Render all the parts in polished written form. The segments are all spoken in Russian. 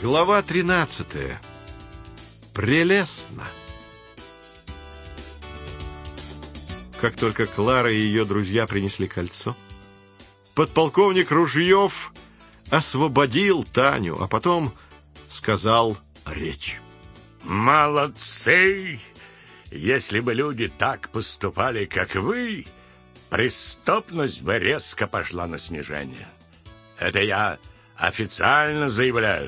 Глава 13. Прелестно. Как только Клара и ее друзья принесли кольцо, подполковник Ружьев освободил Таню, а потом сказал речь. «Молодцы! Если бы люди так поступали, как вы, преступность бы резко пошла на снижение. Это я официально заявляю».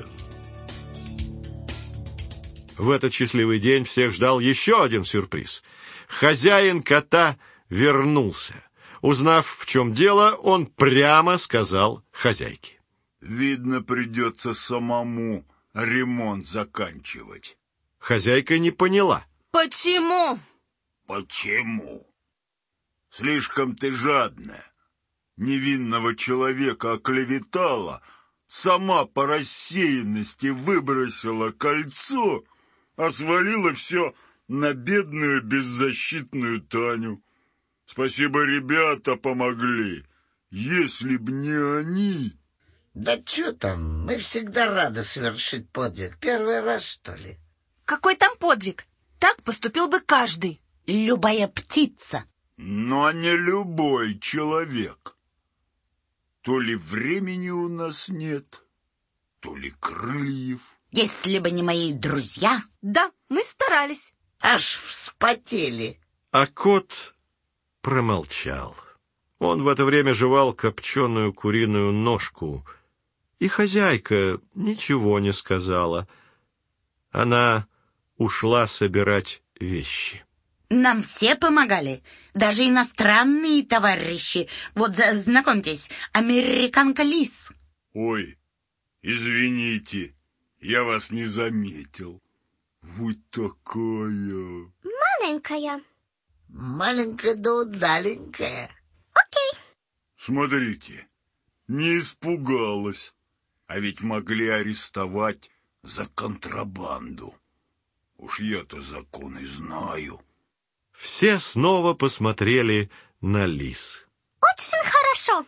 В этот счастливый день всех ждал еще один сюрприз. Хозяин кота вернулся. Узнав, в чем дело, он прямо сказал хозяйке: «Видно, придется самому ремонт заканчивать». Хозяйка не поняла. Почему? Почему? Слишком ты жадная. Невинного человека оклеветала, сама по рассеянности выбросила кольцо, а свалила все на бедную беззащитную Таню. Спасибо, ребята помогли. Если б не они... Да что там, мы всегда рады совершить подвиг. Первый раз, что ли? Какой там подвиг? Так поступил бы каждый. Любая птица. Но не любой человек. То ли времени у нас нет, то ли крыльев. Если бы не мои друзья... Да, мы старались. Аж вспотели. А кот промолчал. Он в это время жевал копченую куриную ножку, и хозяйка ничего не сказала. Она ушла собирать вещи. Нам все помогали, даже иностранные товарищи. Вот, знакомьтесь, американка Лис. Ой, извините, я вас не заметил. Вы такая... Маленькая. Маленькая да удаленькая. Окей. Смотрите, не испугалась. А ведь могли арестовать за контрабанду. Уж я-то законы знаю. Все снова посмотрели на Лис. Очень хорошо.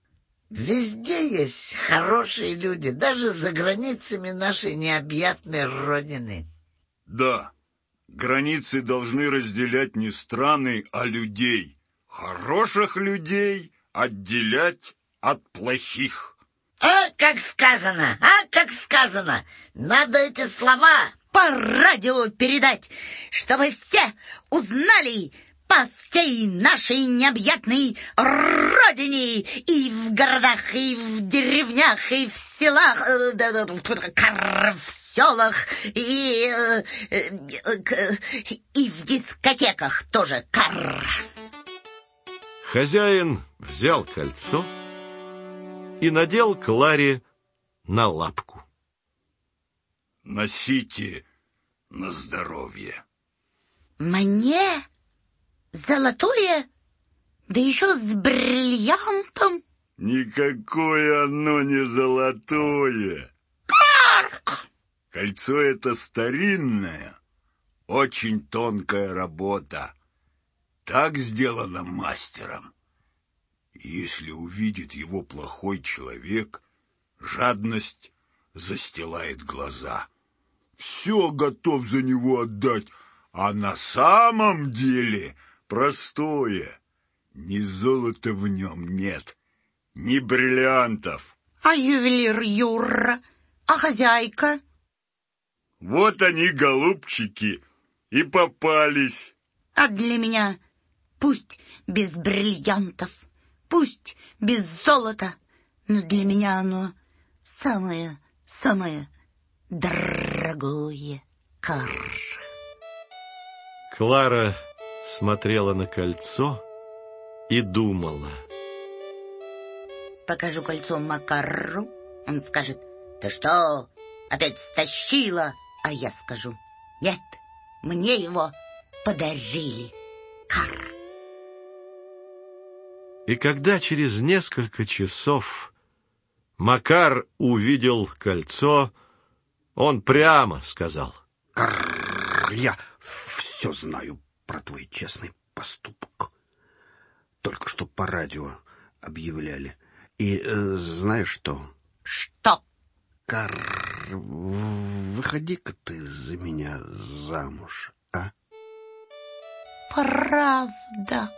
Везде есть хорошие люди, даже за границами нашей необъятной родины. Да, границы должны разделять не страны, а людей. Хороших людей отделять от плохих. Как сказано, как сказано. Надо эти слова По радио передать, чтобы все узнали по всей нашей необъятной родине, и в городах, и в деревнях, и в селах, в селах, и в дискотеках тоже Хозяин взял кольцо и надел Кларе на лапку. Носите на здоровье. Мне? Золотое? Да еще с бриллиантом? Никакое оно не золотое. Кольцо это старинное, очень тонкая работа. Так сделано мастером. Если увидит его плохой человек, жадность застилает глаза. Все готов за него отдать, а на самом деле простое. Ни золота в нем нет, ни бриллиантов. А ювелир Юра? А хозяйка? Вот они, голубчики, и попались. А для меня пусть без бриллиантов, пусть без золота, но для меня оно самое дорогое. Клара смотрела на кольцо и думала. Покажу кольцо Макару, он скажет: ты что, опять стащила? А я скажу: нет, мне его подарили. И когда через несколько часов Макар увидел кольцо, он прямо сказал: я все знаю про твой честный поступок. Только что по радио объявляли. И знаешь что? Что? выходи-ка ты за меня замуж, а? Правда?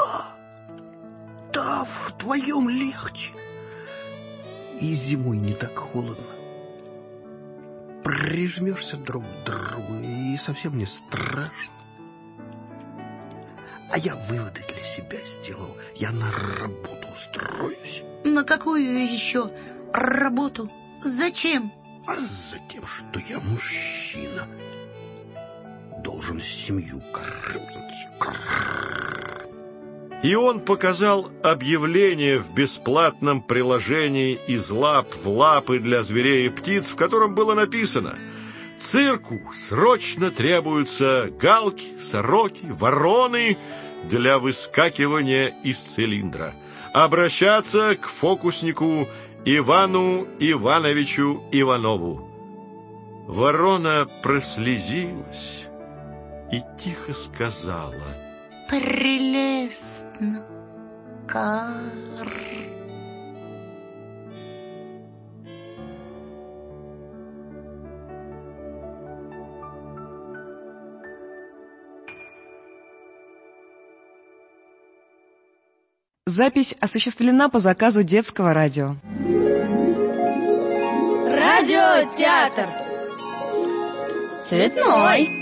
Да, вдвоем легче. И зимой не так холодно. Прижмешься друг к другу, и совсем не страшно. А я выводы для себя сделал. Я на работу устроюсь. На какую еще работу? Зачем? А затем, что я мужчина. Должен семью кормить. И он показал объявление в бесплатном приложении «Из лап в лапы» для зверей и птиц, в котором было написано: «Цирку срочно требуются галки, сороки, вороны для выскакивания из цилиндра. Обращаться к фокуснику Ивану Ивановичу Иванову». Ворона прослезилась и тихо сказала: Прелестно, Кар. Запись осуществлена по заказу Детского радио. Радиотеатр. Цветной.